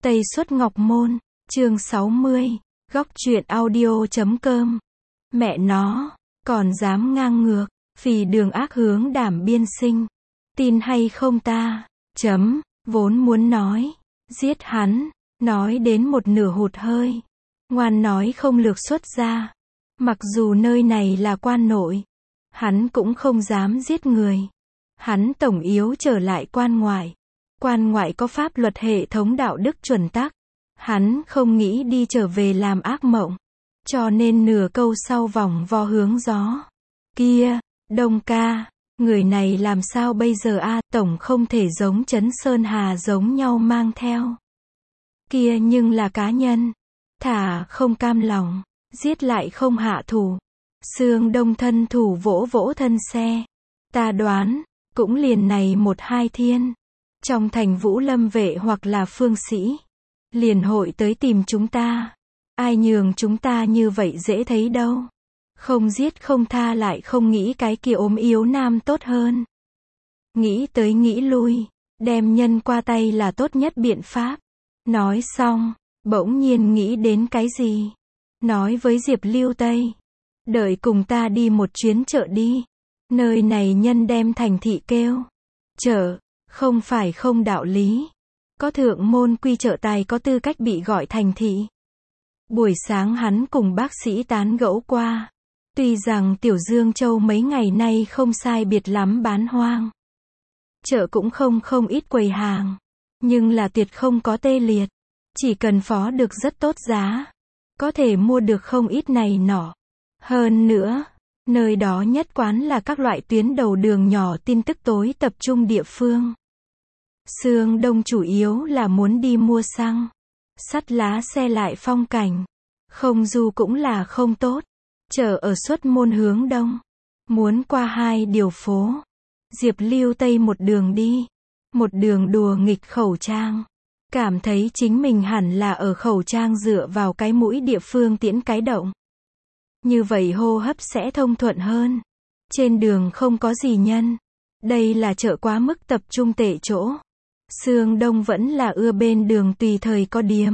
Tây Xuất Ngọc Môn, chương 60, góc truyện audio.com. Mẹ nó, còn dám ngang ngược, phì đường ác hướng đảm biên sinh. Tin hay không ta? Vốn muốn nói, giết hắn, nói đến một nửa hụt hơi. Ngoan nói không lược xuất ra. Mặc dù nơi này là quan nội, hắn cũng không dám giết người. Hắn tổng yếu trở lại quan ngoại. Quan ngoại có pháp luật hệ thống đạo đức chuẩn tắc. Hắn không nghĩ đi trở về làm ác mộng. Cho nên nửa câu sau vòng vo hướng gió. Kia, Đông ca, người này làm sao bây giờ a? Tổng không thể giống Trấn Sơn Hà giống nhau mang theo. Kia nhưng là cá nhân. Thả không cam lòng, giết lại không hạ thủ. Sương Đông thân thủ vỗ vỗ thân xe. Ta đoán, cũng liền này một hai thiên. Trong thành Vũ Lâm vệ hoặc là phương sĩ, liền hội tới tìm chúng ta. Ai nhường chúng ta như vậy dễ thấy đâu. Không giết không tha lại không nghĩ cái kia ốm yếu nam tốt hơn. Nghĩ tới nghĩ lui, đem nhân qua tay là tốt nhất biện pháp. Nói xong, bỗng nhiên nghĩ đến cái gì. Nói với Diệp Lưu Tây, đợi cùng ta đi một chuyến chợ đi. Nơi này nhân đem thành thị kêu chợ, không phải không đạo lý. Có thượng môn quy chợ tài có tư cách bị gọi thành thị. Buổi sáng hắn cùng bác sĩ tán gẫu qua. Tuy rằng Tiểu Dương Châu mấy ngày nay không sai biệt lắm bán hoang. Chợ cũng không ít quầy hàng. Nhưng là tuyệt không có tê liệt. Chỉ cần phó được rất tốt giá. Có thể mua được không ít này nọ. Hơn nữa, nơi đó nhất quán là các loại tuyến đầu đường nhỏ tin tức tối tập trung địa phương. Sương Đông chủ yếu là muốn đi mua xăng. Sắt lá xe lại phong cảnh. Không du cũng là không tốt. Chợ ở Xuất Môn hướng đông. Muốn qua hai điều phố. Diệp Lưu Tây một đường đi. Một đường đùa nghịch khẩu trang. Cảm thấy chính mình hẳn là ở khẩu trang dựa vào cái mũi địa phương tiễn cái động. Như vậy hô hấp sẽ thông thuận hơn. Trên đường không có gì nhân. Đây là chợ quá mức tập trung tệ chỗ. Sương Đông vẫn là ưa bên đường tùy thời có điếm.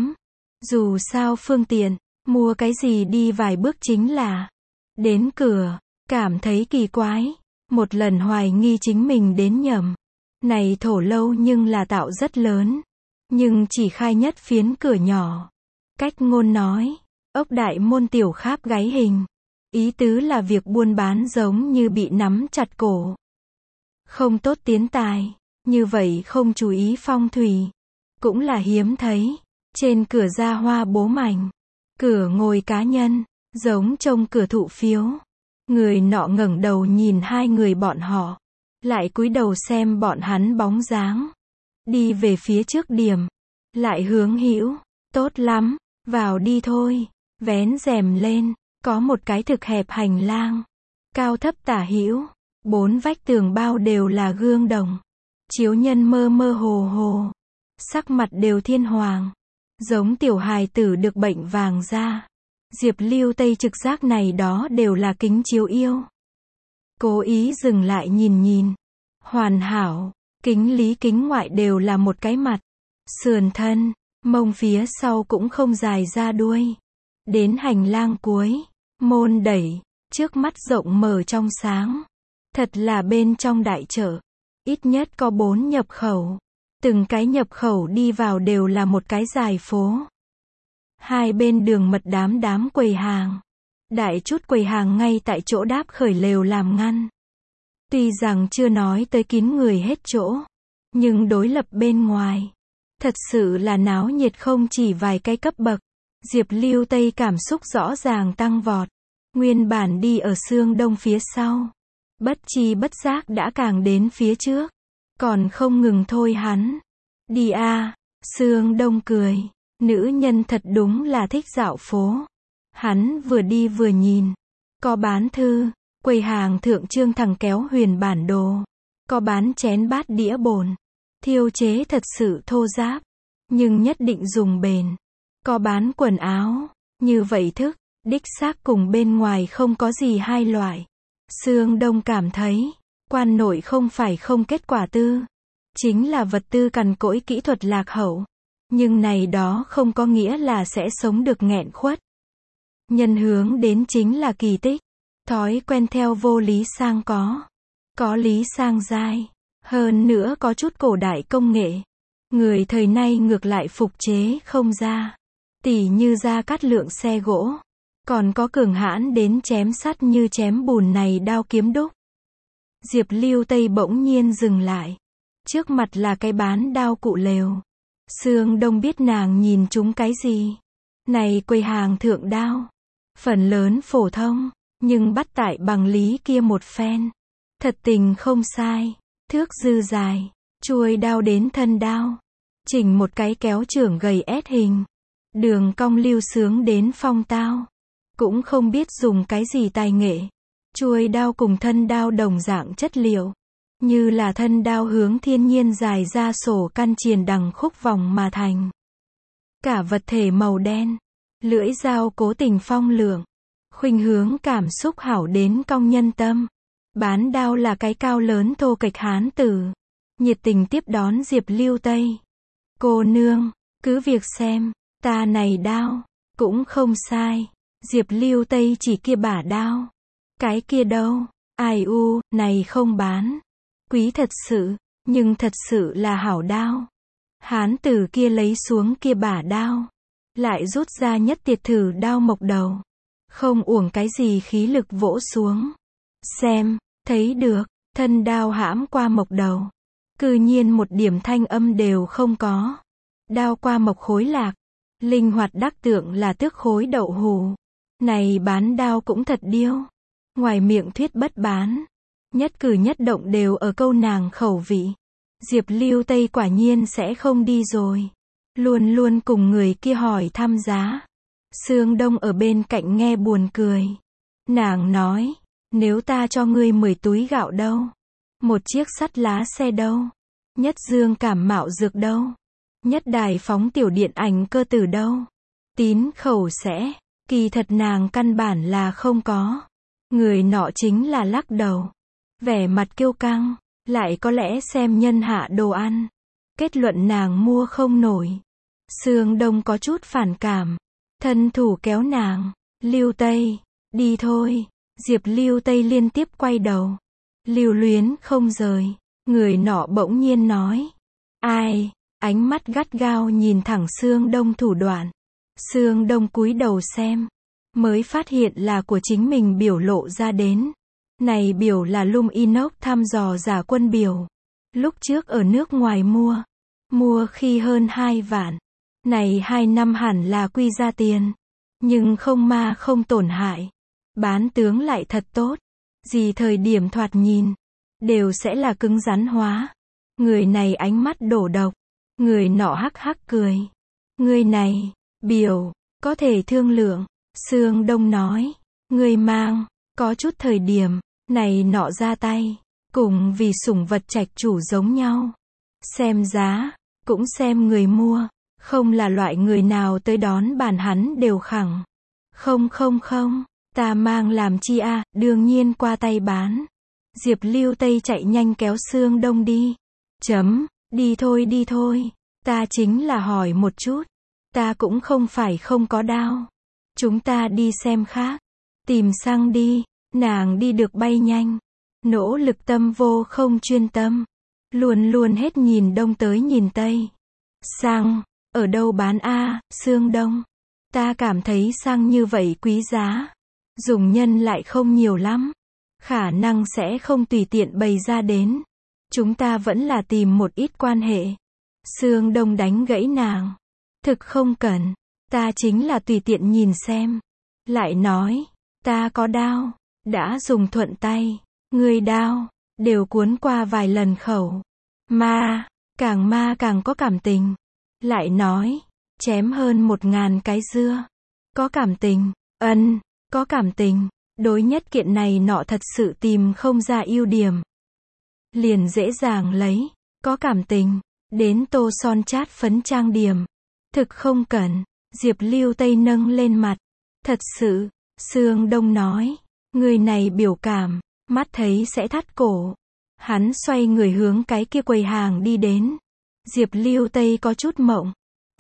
Dù sao phương tiện, mua cái gì đi vài bước chính là. Đến cửa, cảm thấy kỳ quái. Một lần hoài nghi chính mình đến nhầm. Này thổ lâu nhưng là tạo rất lớn. Nhưng chỉ khai nhất phiến cửa nhỏ. Cách ngôn nói, ốc đại môn tiểu kháp gáy hình. Ý tứ là việc buôn bán giống như bị nắm chặt cổ. Không tốt tiến tài. Như vậy không chú ý phong thủy. Cũng là hiếm thấy. Trên cửa ra hoa bố mảnh. Cửa ngồi cá nhân. Giống trông cửa thụ phiếu. Người nọ ngẩng đầu nhìn hai người bọn họ. Lại cúi đầu xem bọn hắn bóng dáng. Đi về phía trước điểm. Lại hướng hữu. Tốt lắm. Vào đi thôi. Vén rèm lên. Có một cái thực hẹp hành lang. Cao thấp tả hữu. Bốn vách tường bao đều là gương đồng. Chiếu nhân mơ mơ hồ hồ. Sắc mặt đều thiên hoàng. Giống tiểu hài tử được bệnh vàng da. Diệp Lưu Tây trực giác này đó đều là kính chiếu yêu. Cố ý dừng lại nhìn. Hoàn hảo. Kính lý kính ngoại đều là một cái mặt. Sườn thân, mông phía sau cũng không dài ra đuôi. Đến hành lang cuối. Môn đẩy. Trước mắt rộng mở trong sáng. Thật là bên trong đại chợ. Ít nhất có 4 nhập khẩu. Từng cái nhập khẩu đi vào đều là một cái dài phố. Hai bên đường mật đám quầy hàng. Đại chút quầy hàng ngay tại chỗ đáp khởi lều làm ngăn. Tuy rằng chưa nói tới kín người hết chỗ. Nhưng đối lập bên ngoài. Thật sự là náo nhiệt không chỉ vài cái cấp bậc. Diệp Lưu Tây cảm xúc rõ ràng tăng vọt. Nguyên bản đi ở Sương Đông phía sau. Bất chi bất giác đã càng đến phía trước. Còn không ngừng thôi hắn. Đi a. Sương Đông cười. Nữ nhân thật đúng là thích dạo phố. Hắn vừa đi vừa nhìn. Có bán thư. Quầy hàng thượng trương thằng kéo huyền bản đồ. Có bán chén bát đĩa bồn. Thiêu chế thật sự thô ráp. Nhưng nhất định dùng bền. Có bán quần áo. Như vậy thức. Đích xác cùng bên ngoài không có gì hai loại. Sương Đông cảm thấy. Quan nội không phải không kết quả tư. Chính là vật tư cằn cỗi kỹ thuật lạc hậu. Nhưng này đó không có nghĩa là sẽ sống được nghẹn khuất. Nhân hướng đến chính là kỳ tích. Thói quen theo vô lý sang có lý sang dai. Hơn nữa có chút cổ đại công nghệ. Người thời nay ngược lại phục chế không ra. Tỉ như Gia Cát Lượng xe gỗ. Còn có cường hãn đến chém sắt như chém bùn này đao kiếm đúc. Diệp Lưu Tây bỗng nhiên dừng lại. Trước mặt là cái bán đao cụ lều. Sương Đông biết nàng nhìn chúng cái gì. Này quầy hàng thượng đao. Phần lớn phổ thông, nhưng bắt tại bằng lý kia một phen. Thật tình không sai. Thước dư dài, chuôi đao đến thân đao. Chỉnh một cái kéo trưởng gầy ép hình. Đường cong lưu sướng đến phong tao. Cũng không biết dùng cái gì tài nghệ. Chuôi đao cùng thân đao đồng dạng chất liệu. Như là thân đao hướng thiên nhiên dài ra sổ căn triền đằng khúc vòng mà thành. Cả vật thể màu đen. Lưỡi dao cố tình phong lượng. Khuynh hướng cảm xúc hảo đến cong nhân tâm. Bán đao là cái cao lớn thô kệch hán tử. Nhiệt tình tiếp đón Diệp Lưu Tây. Cô nương, cứ việc xem, ta này đao, cũng không sai. Diệp Lưu Tây chỉ kia bả đao. Cái kia đâu, ai u, này không bán. Quý thật sự, nhưng thật sự là hảo đao. Hán tử kia lấy xuống kia bả đao. Lại rút ra nhất tiệt thử đao mộc đầu. Không uổng cái gì khí lực vỗ xuống. Xem, thấy được, thân đao hãm qua mộc đầu. Cư nhiên một điểm thanh âm đều không có. Đao qua mộc khối lạc. Linh hoạt đắc tượng là tước khối đậu hù. Này bán đao cũng thật điêu. Ngoài miệng thuyết bất bán. Nhất cử nhất động đều ở câu nàng khẩu vị. Diệp Lưu Tây quả nhiên sẽ không đi rồi. Luôn luôn cùng người kia hỏi thăm giá. Sương Đông ở bên cạnh nghe buồn cười. Nàng nói, nếu ta cho ngươi 10 túi gạo đâu? Một chiếc sắt lá xe đâu? Nhất dương cảm mạo dược đâu? Nhất đài phóng tiểu điện ảnh cơ tử đâu? Tín khẩu sẽ, kỳ thật nàng căn bản là không có. Người nọ chính là lắc đầu. Vẻ mặt kiêu căng, lại có lẽ xem nhân hạ đồ ăn. Kết luận nàng mua không nổi. Sương Đông có chút phản cảm. Thân thủ kéo nàng. Lưu Tây, đi thôi. Diệp Lưu Tây liên tiếp quay đầu. Lưu luyến không rời. Người nọ bỗng nhiên nói. Ai? Ánh mắt gắt gao nhìn thẳng Sương Đông thủ đoạn. Sương Đông cúi đầu xem. Mới phát hiện là của chính mình biểu lộ ra đến. Này biểu là lum inox thăm dò giả quân biểu. Lúc trước ở nước ngoài mua. Mua khi hơn 2 vạn. Này 2 năm hẳn là quy ra tiền. Nhưng không ma không tổn hại. Bán tướng lại thật tốt. Gì thời điểm thoạt nhìn. Đều sẽ là cứng rắn hóa. Người này ánh mắt đổ độc. Người nọ hắc hắc cười. Người này, biểu, có thể thương lượng. Sương Đông nói. Người mang, có chút thời điểm, này nọ ra tay. Cùng vì sủng vật trạch chủ giống nhau. Xem giá, cũng xem người mua. Không là loại người nào tới đón bàn hắn đều khẳng. Không, ta mang làm chi a, đương nhiên qua tay bán. Diệp Lưu Tây chạy nhanh kéo Sương Đông đi. Đi thôi, ta chính là hỏi một chút. Ta cũng không phải không có đao. Chúng ta đi xem khác. Tìm xăng đi, nàng đi được bay nhanh. Nỗ lực tâm vô không chuyên tâm. Luôn luôn hết nhìn đông tới nhìn tây. Xăng, ở đâu bán a, Sương Đông? Ta cảm thấy xăng như vậy quý giá. Dùng nhân lại không nhiều lắm. Khả năng sẽ không tùy tiện bày ra đến. Chúng ta vẫn là tìm một ít quan hệ. Sương Đông đánh gãy nàng. Thực không cần. Ta chính là tùy tiện nhìn xem. Lại nói. Ta có đao. Đã dùng thuận tay. Người đao. Đều cuốn qua vài lần khẩu. Ma càng có cảm tình. Lại nói. Chém hơn 1000 cái dưa. Có cảm tình. Có cảm tình. Đối nhất kiện này nọ thật sự tìm không ra ưu điểm. Liền dễ dàng lấy. Có cảm tình. Đến tô son chát phấn trang điểm. Thực không cần. Diệp Lưu Tây nâng lên mặt. Thật sự. Sương Đông nói. Người này biểu cảm. Mắt thấy sẽ thắt cổ. Hắn xoay người hướng cái kia quầy hàng đi đến. Diệp Lưu Tây có chút mộng.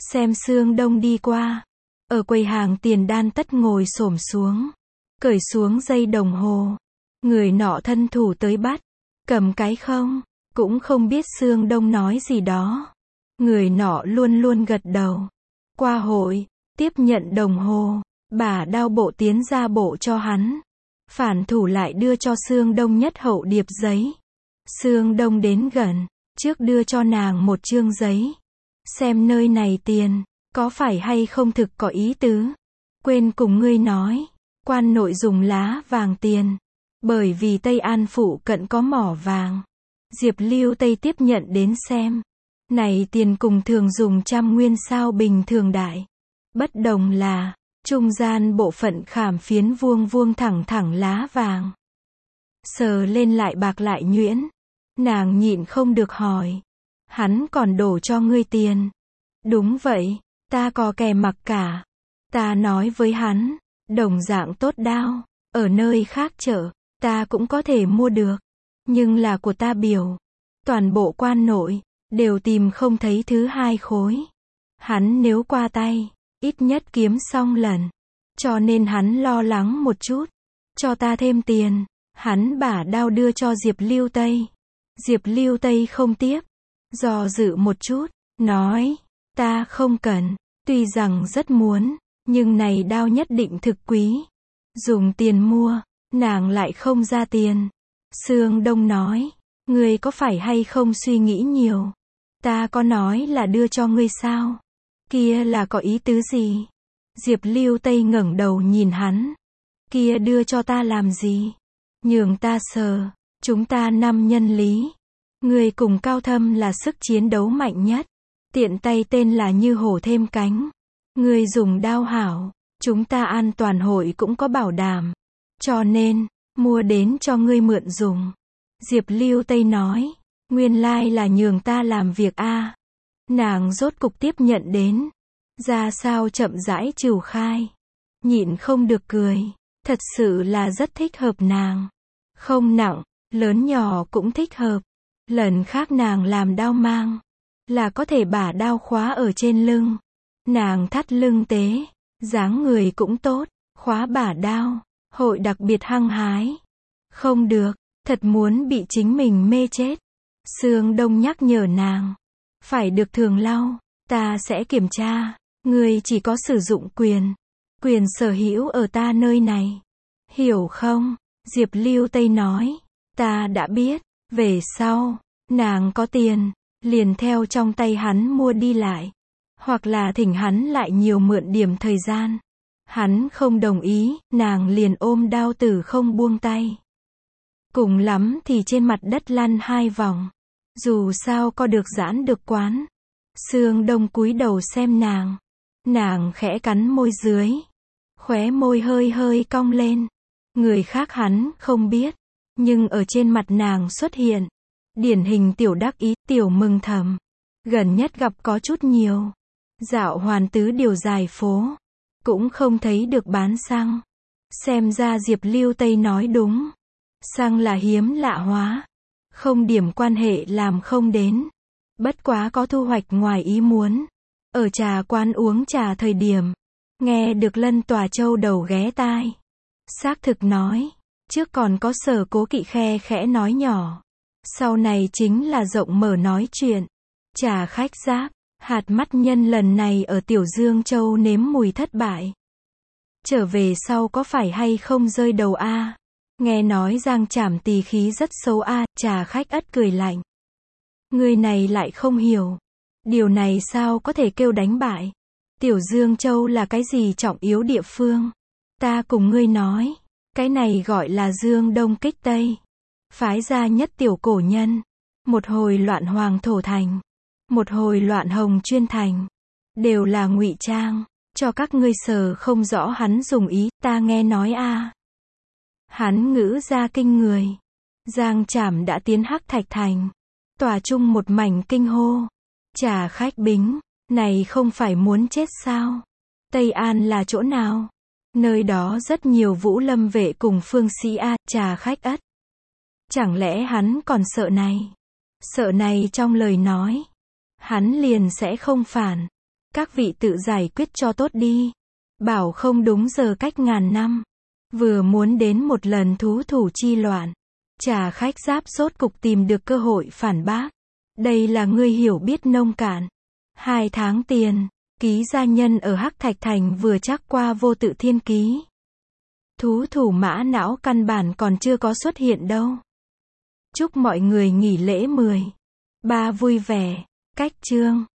xem Sương Đông đi qua. Ở quầy hàng tiền đan tất ngồi xổm xuống. Cởi xuống dây đồng hồ. Người nọ thân thủ tới bắt. Cầm cái không. Cũng không biết Sương Đông nói gì đó. Người nọ luôn luôn gật đầu. Qua hội. Tiếp nhận đồng hồ. Bả đao bộ tiến ra bộ cho hắn. Phản thủ lại đưa cho Sương Đông nhất hậu điệp giấy. Sương Đông đến gần. Trước đưa cho nàng một chương giấy. Xem nơi này tiền. Có phải hay không thực có ý tứ. Quên cùng ngươi nói. Quan nội dùng lá vàng tiền. Bởi vì Tây An phụ cận có mỏ vàng. Diệp Lưu Tây tiếp nhận đến xem. Này tiền cùng thường dùng trăm nguyên sao bình thường đại. Bất đồng là, trung gian bộ phận khảm phiến vuông vuông thẳng thẳng lá vàng. Sờ lên lại bạc lại nhuyễn. Nàng nhịn không được hỏi. Hắn còn đổ cho ngươi tiền. Đúng vậy, ta có kè mặc cả. Ta nói với hắn, đồng dạng tốt đao. Ở nơi khác chợ, ta cũng có thể mua được. Nhưng là của ta biểu. Toàn bộ quan nội, đều tìm không thấy thứ hai khối. Hắn nếu qua tay, ít nhất kiếm xong lần. Cho nên hắn lo lắng một chút. Cho ta thêm tiền. Hắn bả đao đưa cho Diệp Lưu Tây. Diệp Lưu Tây không tiếp. Do dự một chút. Nói. Ta không cần. Tuy rằng rất muốn. Nhưng này đao nhất định thực quý. Dùng tiền mua. Nàng lại không ra tiền. Sương Đông nói. Ngươi có phải hay không suy nghĩ nhiều. Ta có nói là đưa cho ngươi sao? Kia là có ý tứ gì? Diệp Lưu Tây ngẩng đầu nhìn hắn. Kia đưa cho ta làm gì? Nhường ta sờ. Chúng ta năm nhân lý. Ngươi cùng Cao Thâm là sức chiến đấu mạnh nhất. Tiện tay tên là như hổ thêm cánh. Ngươi dùng đao hảo. Chúng ta an toàn hội cũng có bảo đảm. Cho nên, mua đến cho ngươi mượn dùng. Diệp Lưu Tây nói. Nguyên lai là nhường ta làm việc a. Nàng rốt cục tiếp nhận đến. Ra sao chậm rãi trừu khai. Nhịn không được cười. Thật sự là rất thích hợp nàng. Không nặng, lớn nhỏ cũng thích hợp. Lần khác nàng làm đao mang. Là có thể bả đao khóa ở trên lưng. Nàng thắt lưng tế. Dáng người cũng tốt. Khóa bả đao. Hội đặc biệt hăng hái. Không được. Thật muốn bị chính mình mê chết. Sương Đông nhắc nhở nàng. Phải được thường lau. Ta sẽ kiểm tra. Ngươi chỉ có sử dụng quyền. Quyền sở hữu ở ta nơi này. Hiểu không? Diệp Lưu Tây nói. Ta đã biết. Về sau, nàng có tiền. Liền theo trong tay hắn mua đi lại. Hoặc là thỉnh hắn lại nhiều mượn điểm thời gian. Hắn không đồng ý. Nàng liền ôm đao tử không buông tay. Cùng lắm thì trên mặt đất lăn 2 vòng. Dù sao có được giãn được quán. Sương Đông cúi đầu xem nàng. Nàng khẽ cắn môi dưới. Khóe môi hơi hơi cong lên. Người khác hắn không biết. Nhưng ở trên mặt nàng xuất hiện. Điển hình tiểu đắc ý, tiểu mừng thầm. Gần nhất gặp có chút nhiều. Dạo hoàn tứ điều dài phố. Cũng không thấy được bán xăng. Xem ra Diệp Lưu Tây nói đúng. Xăng là hiếm lạ hóa. Không điểm quan hệ làm không đến. Bất quá có thu hoạch ngoài ý muốn. Ở trà quán uống trà thời điểm. Nghe được Lân Tòa Châu đầu ghé tai. Xác thực nói. Trước còn có Sở Cố Kỵ khe khẽ nói nhỏ. Sau này chính là rộng mở nói chuyện. Trà khách giáp. Hạt mắt nhân lần này ở Tiểu Dương Châu nếm mùi thất bại. Trở về sau có phải hay không rơi đầu a? Nghe nói Giang Trảm tỳ khí rất xấu a. Trà khách ất cười lạnh. Người này lại không hiểu. Điều này sao có thể kêu đánh bại. Tiểu Dương Châu là cái gì trọng yếu địa phương. Ta cùng ngươi nói. Cái này gọi là Dương Đông kích Tây. Phái ra nhất tiểu cổ nhân. Một hồi loạn Hoàng Thổ Thành. Một hồi loạn Hồng Chuyên Thành. Đều là ngụy trang. Cho các ngươi sờ không rõ hắn dùng ý. Ta nghe nói a. Hắn ngữ ra kinh người. Giang Trảm đã tiến Hắc Thạch Thành. Tòa chung một mảnh kinh hô. Trà khách Bính. Này không phải muốn chết sao? Tây An là chỗ nào? Nơi đó rất nhiều Vũ Lâm vệ cùng phương sĩ a. Trà khách ất. Chẳng lẽ hắn còn sợ này? Sợ này trong lời nói. Hắn liền sẽ không phản. Các vị tự giải quyết cho tốt đi. Bảo không đúng giờ cách ngàn năm. Vừa muốn đến một lần thú thủ chi loạn. Trà khách Giáp rốt cục tìm được cơ hội phản bác. Đây là ngươi hiểu biết nông cạn. 2 tháng tiền, ký gia nhân ở Hắc Thạch Thành vừa chắc qua vô tự thiên ký. Thú thủ Mã Não căn bản còn chưa có xuất hiện đâu. Chúc mọi người nghỉ lễ 10. 3 vui vẻ. Cách chương.